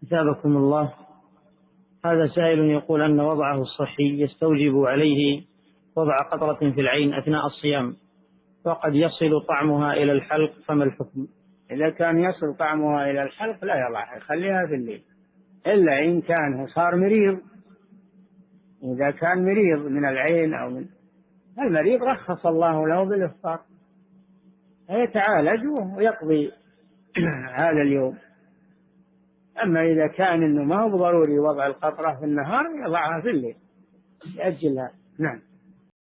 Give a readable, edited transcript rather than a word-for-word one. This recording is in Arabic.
أثابكم الله. هذا سائل يقول أن وضعه الصحي يستوجب عليه وضع قطرة في العين أثناء الصيام، وقد يصل طعمها إلى الحلق، فما الحكم؟ إذا كان يصل طعمها إلى الحلق لا يضعها، يخليها في الليل، إلا إن كان صار مريض. إذا كان مريض من العين أو من المريض رخص الله له بالإفطار، يتعالج ويقضي هذا اليوم. أما إذا كان إنه ما هو ضروري وضع القطرة في النهار يضعها في الليل، يأجلها. نعم.